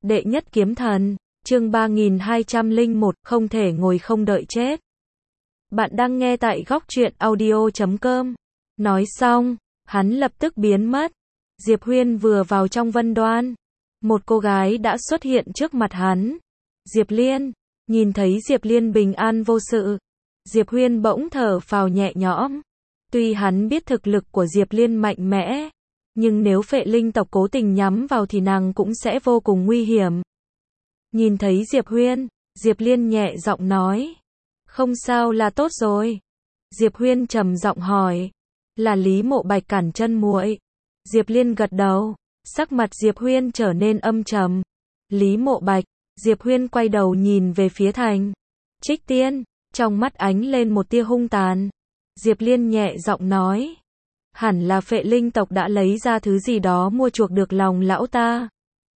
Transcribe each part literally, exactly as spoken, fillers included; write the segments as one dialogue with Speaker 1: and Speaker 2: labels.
Speaker 1: Đệ nhất kiếm thần, chương ba nghìn hai trăm lẻ một, không thể ngồi không đợi chết. Bạn đang nghe tại góc truyện audio chấm com. Nói xong, hắn lập tức biến mất. Diệp Huyên vừa vào trong Vân Đoan, một cô gái đã xuất hiện trước mặt hắn. Diệp Liên, nhìn thấy Diệp Liên bình an vô sự, Diệp Huyên bỗng thở phào nhẹ nhõm. Tuy hắn biết thực lực của Diệp Liên mạnh mẽ, nhưng nếu phệ linh tộc cố tình nhắm vào thì nàng cũng sẽ vô cùng nguy hiểm. Nhìn thấy Diệp Huyên, Diệp Liên nhẹ giọng nói, không sao là tốt rồi. Diệp Huyên trầm giọng hỏi, là Lý Mộ Bạch cản chân muội? Diệp Liên gật đầu, sắc mặt Diệp Huyên trở nên âm trầm. Lý Mộ Bạch, Diệp Huyên quay đầu nhìn về phía Thành Trích Tiên, trong mắt ánh lên một tia hung tàn. Diệp Liên nhẹ giọng nói, hẳn là phệ linh tộc đã lấy ra thứ gì đó mua chuộc được lòng lão ta.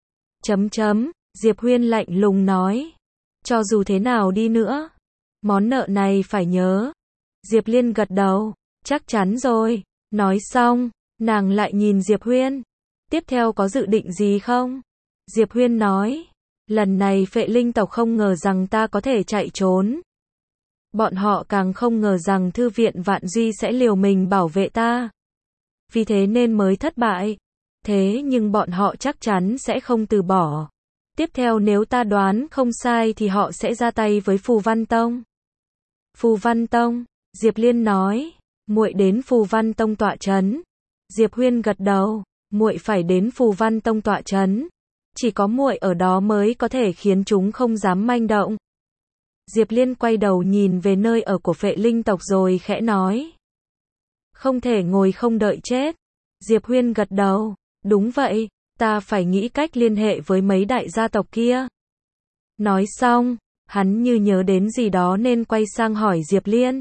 Speaker 1: Chấm chấm, Diệp Huyên lạnh lùng nói, cho dù thế nào đi nữa, món nợ này phải nhớ. Diệp Liên gật đầu, chắc chắn rồi. Nói xong, nàng lại nhìn Diệp Huyên, tiếp theo có dự định gì không? Diệp Huyên nói, lần này phệ linh tộc không ngờ rằng ta có thể chạy trốn. Bọn họ càng không ngờ rằng thư viện Vạn Duy sẽ liều mình bảo vệ ta. Vì thế nên mới thất bại. Thế nhưng bọn họ chắc chắn sẽ không từ bỏ. Tiếp theo nếu ta đoán không sai thì họ sẽ ra tay với Phù Văn Tông. Phù Văn Tông, Diệp Liên nói, muội đến Phù Văn Tông tọa trấn. Diệp Huyên gật đầu, muội phải đến Phù Văn Tông tọa trấn. Chỉ có muội ở đó mới có thể khiến chúng không dám manh động. Diệp Liên quay đầu nhìn về nơi ở của phệ linh tộc rồi khẽ nói, không thể ngồi không đợi chết. Diệp Huyên gật đầu, đúng vậy, ta phải nghĩ cách liên hệ với mấy đại gia tộc kia. Nói xong, hắn như nhớ đến gì đó nên quay sang hỏi Diệp Liên.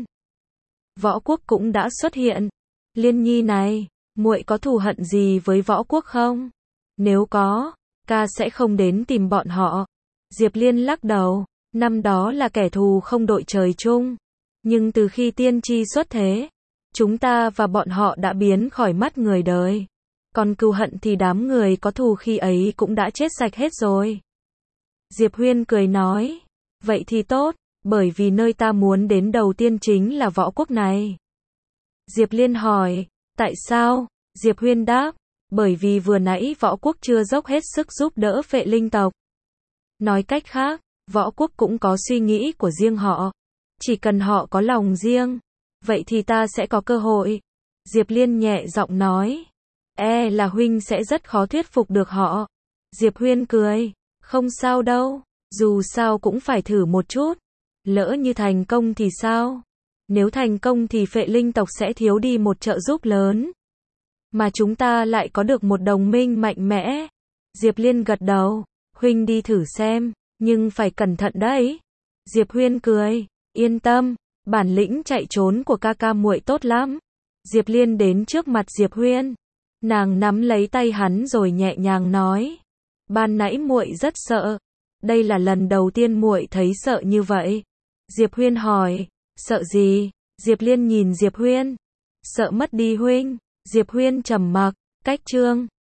Speaker 1: Võ Quốc cũng đã xuất hiện. Liên nhi này, muội có thù hận gì với Võ Quốc không? Nếu có, ca sẽ không đến tìm bọn họ. Diệp Liên lắc đầu, năm đó là kẻ thù không đội trời chung. Nhưng từ khi tiên tri xuất thế, chúng ta và bọn họ đã biến khỏi mắt người đời. Còn cừu hận thì đám người có thù khi ấy cũng đã chết sạch hết rồi. Diệp Huyên cười nói, vậy thì tốt, bởi vì nơi ta muốn đến đầu tiên chính là Võ Quốc này. Diệp Liên hỏi, tại sao? Diệp Huyên đáp, bởi vì vừa nãy Võ Quốc chưa dốc hết sức giúp đỡ phệ linh tộc. Nói cách khác, Võ Quốc cũng có suy nghĩ của riêng họ. Chỉ cần họ có lòng riêng, vậy thì ta sẽ có cơ hội. Diệp Liên nhẹ giọng nói, e là huynh sẽ rất khó thuyết phục được họ. Diệp Huyên cười, không sao đâu, dù sao cũng phải thử một chút. Lỡ như thành công thì sao? Nếu thành công thì phệ linh tộc sẽ thiếu đi một trợ giúp lớn. Mà chúng ta lại có được một đồng minh mạnh mẽ. Diệp Liên gật đầu, huynh đi thử xem, nhưng phải cẩn thận đấy. Diệp Huyên cười, yên tâm, bản lĩnh chạy trốn của ca ca muội tốt lắm. Diệp Liên đến trước mặt Diệp Huyên, nàng nắm lấy tay hắn rồi nhẹ nhàng nói, ban nãy muội rất sợ, đây là lần đầu tiên muội thấy sợ như vậy. Diệp Huyên hỏi, sợ gì? Diệp Liên nhìn Diệp Huyên, sợ mất đi huynh. Diệp Huyên trầm mặc, cách chương